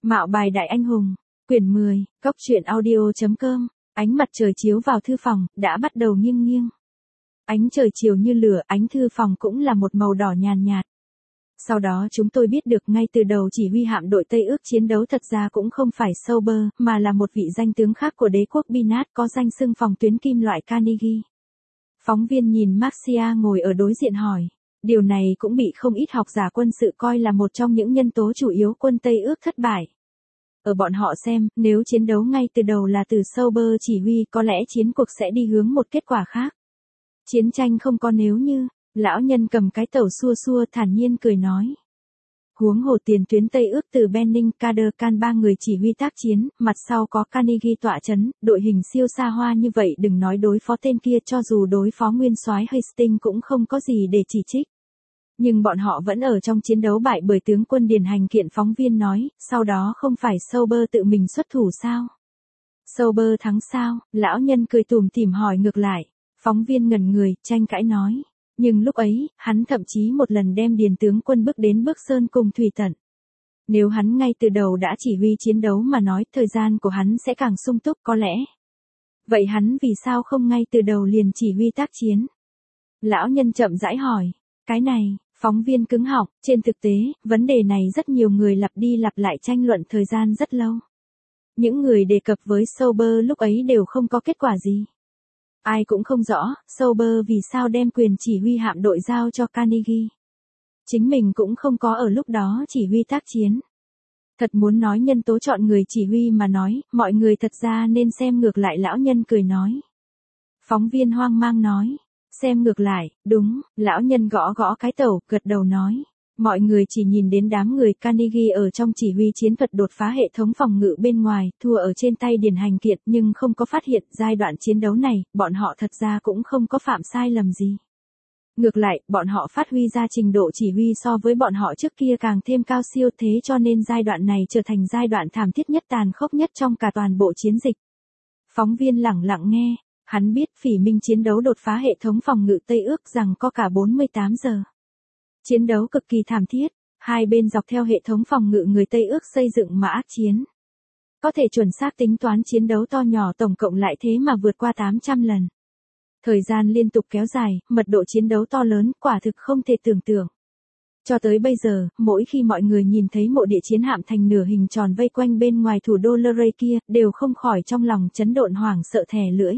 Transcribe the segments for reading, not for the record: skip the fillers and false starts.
Mạo bài đại anh hùng, quyển 10, Cốc truyện audio.com, ánh mặt trời chiếu vào thư phòng, đã bắt đầu nghiêng nghiêng. Ánh trời chiều như lửa, ánh thư phòng cũng là một màu đỏ nhàn nhạt. Sau đó chúng tôi biết được ngay từ đầu chỉ huy hạm đội Tây Ước chiến đấu thật ra cũng không phải Sauber, mà là một vị danh tướng khác của đế quốc Binat có danh xưng phòng tuyến kim loại Carnegie. Phóng viên nhìn Marcia ngồi ở đối diện hỏi. Điều này cũng bị không ít học giả quân sự coi là một trong những nhân tố chủ yếu quân Tây Ước thất bại. Ở bọn họ xem, nếu chiến đấu ngay từ đầu là từ Sauber chỉ huy có lẽ chiến cuộc sẽ đi hướng một kết quả khác. Chiến tranh không có nếu như, lão nhân cầm cái tẩu xua xua thản nhiên cười nói. Huống hồ tiền tuyến Tây Ước từ Benning, Cadercan ba người chỉ huy tác chiến, mặt sau có Carnegie tọa chấn, đội hình siêu xa hoa như vậy đừng nói đối phó tên kia, cho dù đối phó nguyên soái Hastings cũng không có gì để chỉ trích. Nhưng bọn họ vẫn ở trong chiến đấu bại bởi tướng quân Điền Hành Kiện. Phóng viên nói, sau đó không phải Sauber tự mình xuất thủ sao? Sauber thắng sao? Lão nhân cười tủm tỉm hỏi ngược lại. Phóng viên ngẩn người, tranh cãi nói. Nhưng lúc ấy, hắn thậm chí một lần đem Điền tướng quân bước đến bước sơn cùng thủy tận. Nếu hắn ngay từ đầu đã chỉ huy chiến đấu mà nói, thời gian của hắn sẽ càng sung túc có lẽ. Vậy hắn vì sao không ngay từ đầu liền chỉ huy tác chiến? Lão nhân chậm rãi hỏi. Cái này, phóng viên cứng họng, trên thực tế, vấn đề này rất nhiều người lặp đi lặp lại tranh luận thời gian rất lâu. Những người đề cập với Sauber lúc ấy đều không có kết quả gì. Ai cũng không rõ, Sauber vì sao đem quyền chỉ huy hạm đội giao cho Carnegie. Chính mình cũng không có ở lúc đó chỉ huy tác chiến. Thật muốn nói nhân tố chọn người chỉ huy mà nói, mọi người thật ra nên xem ngược lại. Lão nhân cười nói. Phóng viên hoang mang nói. Xem ngược lại, đúng, lão nhân gõ gõ cái tẩu, gật đầu nói. Mọi người chỉ nhìn đến đám người Carnegie ở trong chỉ huy chiến thuật đột phá hệ thống phòng ngự bên ngoài, thua ở trên tay Điền Hành Kiện, nhưng không có phát hiện giai đoạn chiến đấu này, bọn họ thật ra cũng không có phạm sai lầm gì. Ngược lại, bọn họ phát huy ra trình độ chỉ huy so với bọn họ trước kia càng thêm cao siêu, thế cho nên giai đoạn này trở thành giai đoạn thảm thiết nhất, tàn khốc nhất trong cả toàn bộ chiến dịch. Phóng viên lẳng lặng nghe. Hắn biết Phỉ Minh chiến đấu đột phá hệ thống phòng ngự Tây Ước rằng có cả 48 giờ. Chiến đấu cực kỳ thảm thiết, hai bên dọc theo hệ thống phòng ngự người Tây Ước xây dựng mà ác chiến. Có thể chuẩn xác tính toán chiến đấu to nhỏ tổng cộng lại thế mà vượt qua 800 lần. Thời gian liên tục kéo dài, mật độ chiến đấu to lớn, quả thực không thể tưởng tượng. Cho tới bây giờ, mỗi khi mọi người nhìn thấy mộ địa chiến hạm thành nửa hình tròn vây quanh bên ngoài thủ đô Luray kia, đều không khỏi trong lòng chấn động hoảng sợ thè lưỡi.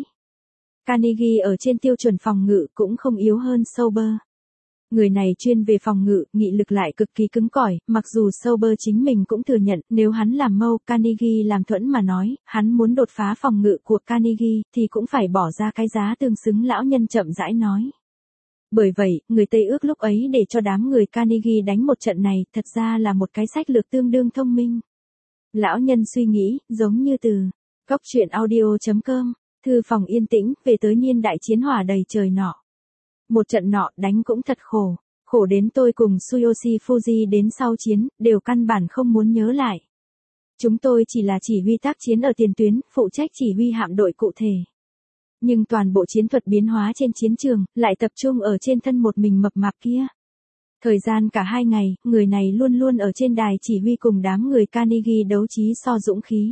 Carnegie ở trên tiêu chuẩn phòng ngự cũng không yếu hơn Sauber. Người này chuyên về phòng ngự, nghị lực lại cực kỳ cứng cỏi, mặc dù Sauber chính mình cũng thừa nhận, nếu hắn làm mâu, Carnegie làm thuẫn mà nói, hắn muốn đột phá phòng ngự của Carnegie, thì cũng phải bỏ ra cái giá tương xứng. Lão nhân chậm rãi nói. Bởi vậy, người Tây Ước lúc ấy để cho đám người Carnegie đánh một trận này, thật ra là một cái sách lược tương đương thông minh. Lão nhân suy nghĩ, giống như từ Cốc truyện audio.com. Thư phòng yên tĩnh, về tới niên đại chiến hỏa đầy trời nọ. Một trận nọ đánh cũng thật khổ, khổ đến tôi cùng Tsuyoshi Fuji đến sau chiến, đều căn bản không muốn nhớ lại. Chúng tôi chỉ là chỉ huy tác chiến ở tiền tuyến, phụ trách chỉ huy hạm đội cụ thể. Nhưng toàn bộ chiến thuật biến hóa trên chiến trường, lại tập trung ở trên thân một mình mập mạp kia. Thời gian cả 2 ngày, người này luôn luôn ở trên đài chỉ huy cùng đám người Carnegie đấu trí so dũng khí.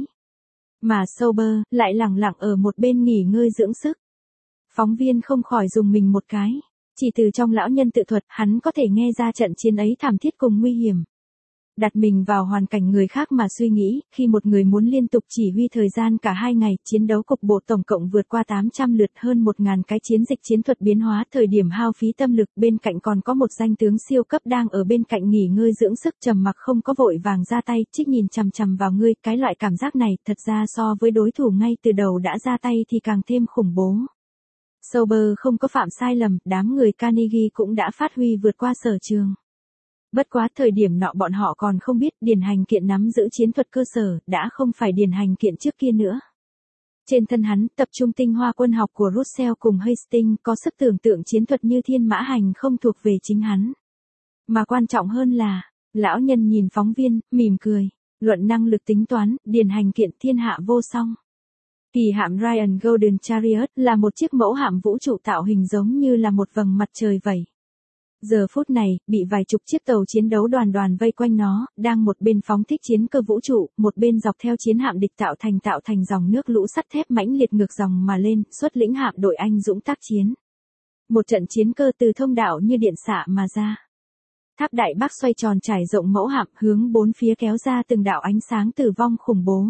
Mà Sauber lại lẳng lặng ở một bên nghỉ ngơi dưỡng sức. Phóng viên không khỏi dùng mình một cái. Chỉ từ trong lão nhân tự thuật, hắn có thể nghe ra trận chiến ấy thảm thiết cùng nguy hiểm. Đặt mình vào hoàn cảnh người khác mà suy nghĩ, khi một người muốn liên tục chỉ huy thời gian cả 2 ngày, chiến đấu cục bộ tổng cộng vượt qua 800 lượt, hơn 1000 cái chiến dịch chiến thuật biến hóa, thời điểm hao phí tâm lực, bên cạnh còn có một danh tướng siêu cấp đang ở bên cạnh nghỉ ngơi dưỡng sức, trầm mặc không có vội vàng ra tay, trích nhìn chằm chằm vào ngươi, cái loại cảm giác này, thật ra so với đối thủ ngay từ đầu đã ra tay thì càng thêm khủng bố. Sauber không có phạm sai lầm, đám người Carnegie cũng đã phát huy vượt qua sở trường. Bất quá thời điểm nọ bọn họ còn không biết Điền Hành Kiện nắm giữ chiến thuật cơ sở, đã không phải Điền Hành Kiện trước kia nữa. Trên thân hắn, tập trung tinh hoa quân học của Russell cùng Hastings, có sức tưởng tượng chiến thuật như thiên mã hành không thuộc về chính hắn. Mà quan trọng hơn là, lão nhân nhìn phóng viên, mỉm cười, luận năng lực tính toán, Điền Hành Kiện thiên hạ vô song. Kỳ hạm Ryan Golden Chariot là một chiếc mẫu hạm vũ trụ tạo hình giống như là một vầng mặt trời vậy. Giờ phút này, bị vài chục chiếc tàu chiến đấu đoàn đoàn vây quanh nó, đang một bên phóng thích chiến cơ vũ trụ, một bên dọc theo chiến hạm địch tạo thành dòng nước lũ sắt thép mãnh liệt ngược dòng mà lên, xuất lĩnh hạm đội anh dũng tác chiến. Một trận chiến cơ từ thông đạo như điện xạ mà ra. Tháp Đại Bác xoay tròn trải rộng mẫu hạm hướng bốn phía kéo ra từng đạo ánh sáng tử vong khủng bố.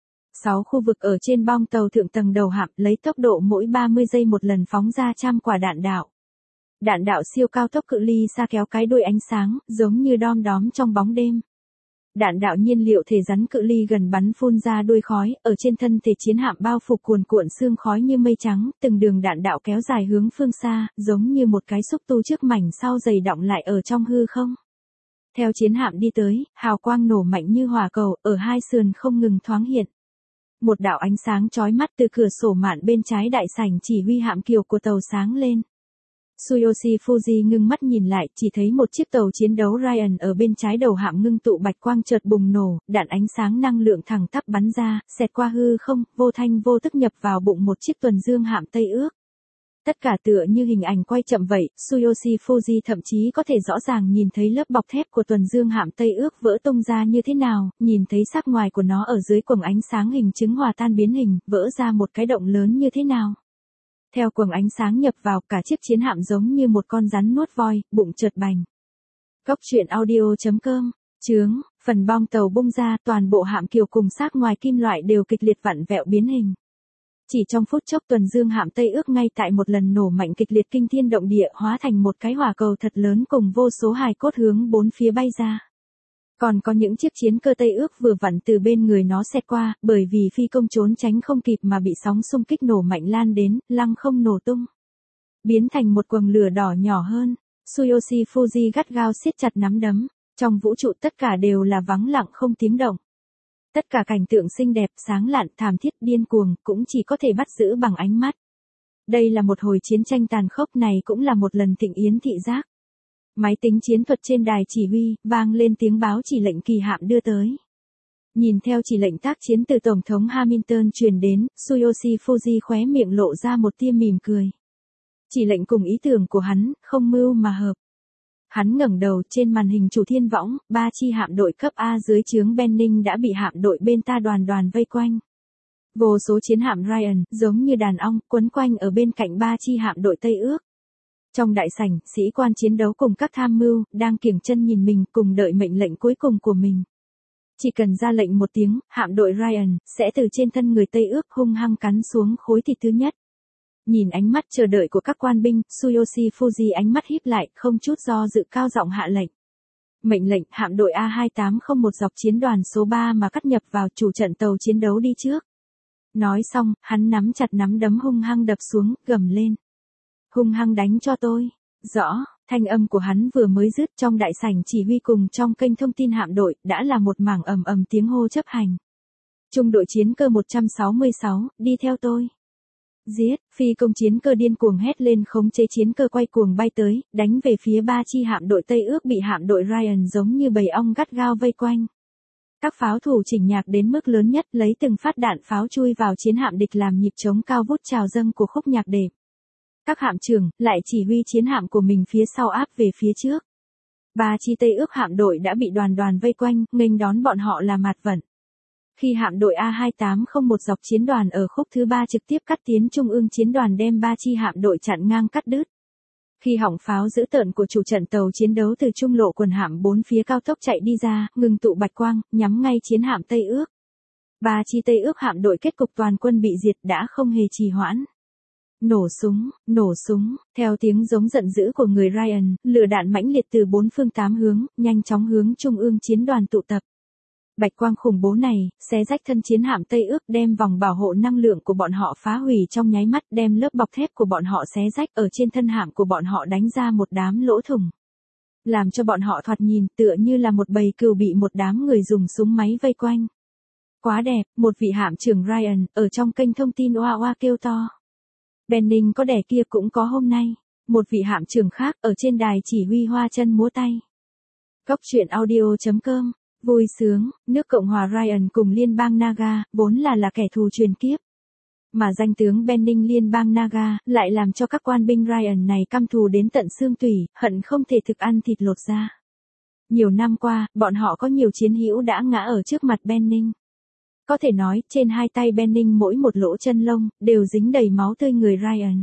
6 khu vực ở trên bong tàu thượng tầng đầu hạm lấy tốc độ mỗi 30 giây một lần phóng ra trăm quả đạn đạo. Đạn đạo siêu cao tốc cự ly xa kéo cái đuôi ánh sáng, giống như đom đóm trong bóng đêm. Đạn đạo nhiên liệu thể rắn cự ly gần bắn phun ra đuôi khói, ở trên thân thể chiến hạm bao phủ cuồn cuộn sương khói như mây trắng, từng đường đạn đạo kéo dài hướng phương xa, giống như một cái xúc tu trước mảnh sau dày đọng lại ở trong hư không. Theo chiến hạm đi tới, hào quang nổ mạnh như hỏa cầu, ở hai sườn không ngừng thoáng hiện. Một đạo ánh sáng chói mắt từ cửa sổ mạn bên trái đại sảnh chỉ huy hạm kiều của tàu sáng lên. Tsuyoshi Fuji ngưng mắt nhìn lại, chỉ thấy một chiếc tàu chiến đấu Ryan ở bên trái đầu hạm ngưng tụ bạch quang chợt bùng nổ, đạn ánh sáng năng lượng thẳng tắp bắn ra, xẹt qua hư không, vô thanh vô tức nhập vào bụng một chiếc tuần dương hạm Tây Ước. Tất cả tựa như hình ảnh quay chậm vậy, Tsuyoshi Fuji thậm chí có thể rõ ràng nhìn thấy lớp bọc thép của tuần dương hạm Tây Ước vỡ tung ra như thế nào, nhìn thấy sắc ngoài của nó ở dưới quầng ánh sáng hình trứng hòa tan biến hình, vỡ ra một cái động lớn như thế nào. Theo quầng ánh sáng nhập vào, cả chiếc chiến hạm giống như một con rắn nuốt voi, bụng chợt bành. Cốc truyện audio.com, chướng, phần bong tàu bung ra, toàn bộ hạm kiều cùng xác ngoài kim loại đều kịch liệt vặn vẹo biến hình. Chỉ trong phút chốc tuần dương hạm Tây Ước ngay tại một lần nổ mạnh kịch liệt kinh thiên động địa hóa thành một cái hỏa cầu thật lớn cùng vô số hài cốt hướng bốn phía bay ra. Còn có những chiếc chiến cơ Tây Ước vừa vặn từ bên người nó xẹt qua, bởi vì phi công trốn tránh không kịp mà bị sóng xung kích nổ mạnh lan đến, lăng không nổ tung. Biến thành một quầng lửa đỏ nhỏ hơn, Tsuyoshi Fuji gắt gao siết chặt nắm đấm, trong vũ trụ tất cả đều là vắng lặng không tiếng động. Tất cả cảnh tượng xinh đẹp, sáng lạn, thảm thiết, điên cuồng, cũng chỉ có thể bắt giữ bằng ánh mắt. Đây là một hồi chiến tranh tàn khốc, này cũng là một lần thịnh yến thị giác. Máy tính chiến thuật trên đài chỉ huy, vang lên tiếng báo chỉ lệnh kỳ hạm đưa tới. Nhìn theo chỉ lệnh tác chiến từ Tổng thống Hamilton truyền đến, Tsuyoshi Fuji khóe miệng lộ ra một tia mỉm cười. Chỉ lệnh cùng ý tưởng của hắn, không mưu mà hợp. Hắn ngẩng đầu, trên màn hình chủ thiên võng, 3 chi hạm đội cấp A dưới trướng Benning đã bị hạm đội bên ta đoàn đoàn vây quanh. Vô số chiến hạm Ryan, giống như đàn ong, quấn quanh ở bên cạnh 3 chi hạm đội Tây Ước. Trong đại sảnh, sĩ quan chiến đấu cùng các tham mưu, đang kiểng chân nhìn mình, cùng đợi mệnh lệnh cuối cùng của mình. Chỉ cần ra lệnh một tiếng, hạm đội Ryan, sẽ từ trên thân người Tây Ước hung hăng cắn xuống khối thịt thứ nhất. Nhìn ánh mắt chờ đợi của các quan binh, Tsuyoshi Fuji ánh mắt híp lại, không chút do dự cao giọng hạ lệnh. Mệnh lệnh, hạm đội A2801 dọc chiến đoàn số 3 mà cắt nhập vào chủ trận tàu chiến đấu đi trước. Nói xong, hắn nắm chặt nắm đấm hung hăng đập xuống, gầm lên. Hung hăng đánh cho tôi. Rõ, thanh âm của hắn vừa mới dứt trong đại sảnh chỉ huy cùng trong kênh thông tin hạm đội, đã là một mảng ầm ầm tiếng hô chấp hành. Trung đội chiến cơ 166, đi theo tôi. Giết, phi công chiến cơ điên cuồng hét lên khống chế chiến cơ quay cuồng bay tới, đánh về phía 3 chi hạm đội Tây Ước bị hạm đội Ryan giống như bầy ong gắt gao vây quanh. Các pháo thủ chỉnh nhạc đến mức lớn nhất lấy từng phát đạn pháo chui vào chiến hạm địch làm nhịp trống cao vút trào dâng của khúc nhạc đệm. Các hạm trưởng lại chỉ huy chiến hạm của mình phía sau áp về phía trước. 3 chi Tây Ước hạm đội đã bị đoàn đoàn vây quanh, nghênh đón bọn họ là mạt vận. Khi hạm đội A2801 dọc chiến đoàn ở khúc thứ 3 trực tiếp cắt tiến trung ương chiến đoàn đem 3 chi hạm đội chặn ngang cắt đứt. Khi hỏng pháo dữ tợn của chủ trận tàu chiến đấu từ trung lộ quần hạm 4 phía cao tốc chạy đi ra, ngừng tụ bạch quang, nhắm ngay chiến hạm Tây Ước. 3 chi Tây Ước hạm đội kết cục toàn quân bị diệt đã không hề trì hoãn. Nổ súng, theo tiếng giống giận dữ của người Ryan, lửa đạn mãnh liệt từ 4 phương 8 hướng, nhanh chóng hướng trung ương chiến đoàn tụ tập. Bạch quang khủng bố này, xé rách thân chiến hạm Tây Ước đem vòng bảo hộ năng lượng của bọn họ phá hủy trong nháy mắt, đem lớp bọc thép của bọn họ xé rách ở trên thân hạm của bọn họ đánh ra một đám lỗ thủng. Làm cho bọn họ thoạt nhìn tựa như là một bầy cừu bị một đám người dùng súng máy vây quanh. Quá đẹp, một vị hạm trưởng Ryan, ở trong kênh thông tin oa oa kêu to. Benning có đẻ kia cũng có hôm nay. Một vị hạm trưởng khác ở trên đài chỉ huy hoa chân múa tay. Cốc truyện audio.com, vui sướng, nước Cộng hòa Ryan cùng liên bang Naga, vốn là kẻ thù truyền kiếp. Mà danh tướng Benning liên bang Naga lại làm cho các quan binh Ryan này căm thù đến tận xương tủy, hận không thể thực ăn thịt lột da. Nhiều năm qua, bọn họ có nhiều chiến hữu đã ngã ở trước mặt Benning. Có thể nói, trên hai tay Benning mỗi một lỗ chân lông, đều dính đầy máu tươi người Ryan.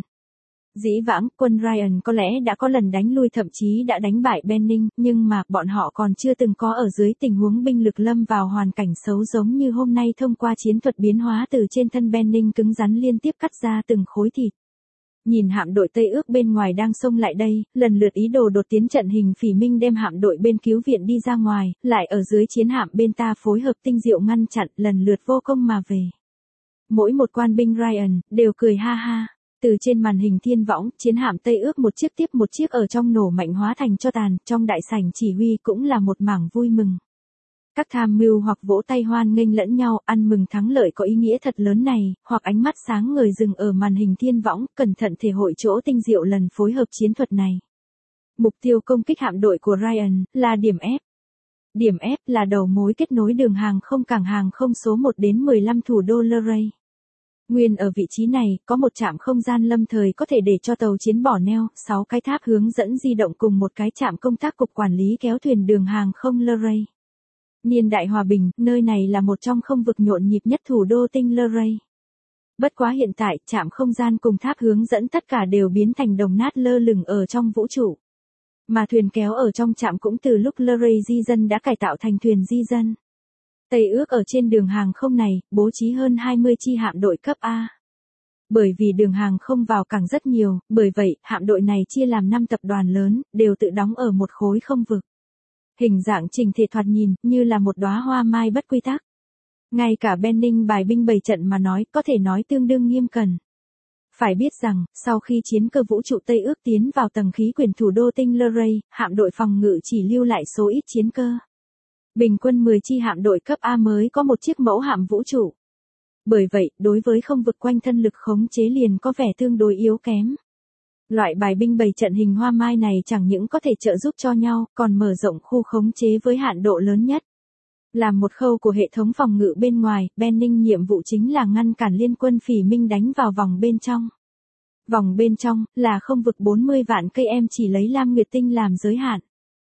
Dĩ vãng, quân Ryan có lẽ đã có lần đánh lui thậm chí đã đánh bại Benning, nhưng mà, bọn họ còn chưa từng có ở dưới tình huống binh lực lâm vào hoàn cảnh xấu giống như hôm nay thông qua chiến thuật biến hóa từ trên thân Benning cứng rắn liên tiếp cắt ra từng khối thịt. Nhìn hạm đội Tây Ước bên ngoài đang xông lại đây, lần lượt ý đồ đột tiến trận hình phỉ Minh đem hạm đội bên cứu viện đi ra ngoài, lại ở dưới chiến hạm bên ta phối hợp tinh diệu ngăn chặn, lần lượt vô công mà về. Mỗi một quan binh Ryan, đều cười ha ha. Từ trên màn hình thiên võng, chiến hạm Tây Ước một chiếc tiếp một chiếc ở trong nổ mạnh hóa thành tro tàn, trong đại sảnh chỉ huy cũng là một mảng vui mừng. Các tham mưu hoặc vỗ tay hoan nghênh lẫn nhau, ăn mừng thắng lợi có ý nghĩa thật lớn này, hoặc ánh mắt sáng ngời dừng ở màn hình thiên võng, cẩn thận thể hội chỗ tinh diệu lần phối hợp chiến thuật này. Mục tiêu công kích hạm đội của Ryan là điểm F. Điểm F là đầu mối kết nối đường hàng không cảng hàng không số 1 đến 15 thủ đô Luray. Nguyên ở vị trí này, có một trạm không gian lâm thời có thể để cho tàu chiến bỏ neo, 6 cái tháp hướng dẫn di động cùng một cái trạm công tác cục quản lý kéo thuyền đường hàng không Luray. Niên đại hòa bình, nơi này là một trong không vực nhộn nhịp nhất thủ đô tinh Luray. Bất quá hiện tại, trạm không gian cùng tháp hướng dẫn tất cả đều biến thành đồng nát lơ lửng ở trong vũ trụ. Mà thuyền kéo ở trong trạm cũng từ lúc Luray di dân đã cải tạo thành thuyền di dân. Tây Ước ở trên đường hàng không này, bố trí hơn 20 chi hạm đội cấp A. Bởi vì đường hàng không vào cảng rất nhiều, bởi vậy, hạm đội này chia làm 5 tập đoàn lớn, đều tự đóng ở một khối không vực. Hình dạng chỉnh thể thoạt nhìn, như là một đóa hoa mai bất quy tắc. Ngay cả Benning bài binh bày trận mà nói, có thể nói tương đương nghiêm cẩn. Phải biết rằng, sau khi chiến cơ vũ trụ Tây Ước tiến vào tầng khí quyển thủ đô tinh Luray, hạm đội phòng ngự chỉ lưu lại số ít chiến cơ. Bình quân 10 chi hạm đội cấp A mới có một chiếc mẫu hạm vũ trụ. Bởi vậy, đối với không vực quanh thân lực khống chế liền có vẻ tương đối yếu kém. Loại bài binh bày trận hình hoa mai này chẳng những có thể trợ giúp cho nhau, còn mở rộng khu khống chế với hạn độ lớn nhất. Làm một khâu của hệ thống phòng ngự bên ngoài, Benning nhiệm vụ chính là ngăn cản liên quân phỉ Minh đánh vào vòng bên trong. Vòng bên trong, là không vực 40 vạn cây em chỉ lấy Lam Nguyệt Tinh làm giới hạn.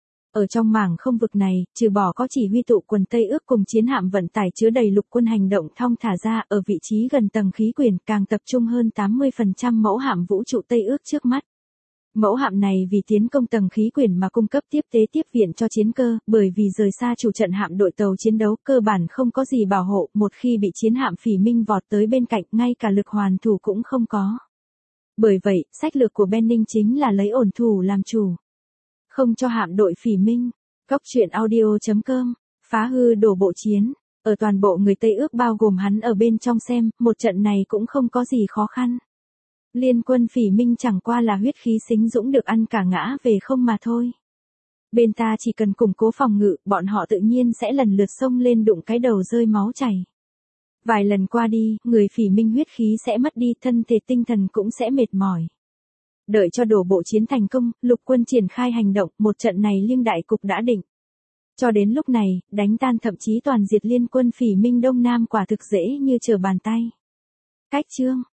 Ở trong mảng không vực này, trừ bỏ có chỉ huy tụ quần Tây Ước cùng chiến hạm vận tải chứa đầy lục quân hành động thong thả ra, ở vị trí gần tầng khí quyển càng tập trung hơn 80% mẫu hạm vũ trụ Tây Ước trước mắt. Mẫu hạm này vì tiến công tầng khí quyển mà cung cấp tiếp tế tiếp viện cho chiến cơ, bởi vì rời xa chủ trận hạm đội tàu chiến đấu cơ bản không có gì bảo hộ, một khi bị chiến hạm phỉ Minh vọt tới bên cạnh, ngay cả lực hoàn thủ cũng không có. Bởi vậy, sách lược của Benning chính là lấy ổn thủ làm chủ. Không cho hạm đội phỉ Minh. Góc truyện audio.com, phá hư đổ bộ chiến. Ở toàn bộ người Tây Ước bao gồm hắn ở bên trong xem, một trận này cũng không có gì khó khăn. Liên quân phỉ Minh chẳng qua là huyết khí xính dũng được ăn cả ngã về không mà thôi. Bên ta chỉ cần củng cố phòng ngự, bọn họ tự nhiên sẽ lần lượt xông lên đụng cái đầu rơi máu chảy. Vài lần qua đi, người phỉ Minh huyết khí sẽ mất đi, thân thể tinh thần cũng sẽ mệt mỏi. Đợi cho đổ bộ chiến thành công, lục quân triển khai hành động, một trận này liêng đại cục đã định. Cho đến lúc này, đánh tan thậm chí toàn diệt liên quân phỉ Minh Đông Nam quả thực dễ như trở bàn tay. Cách chương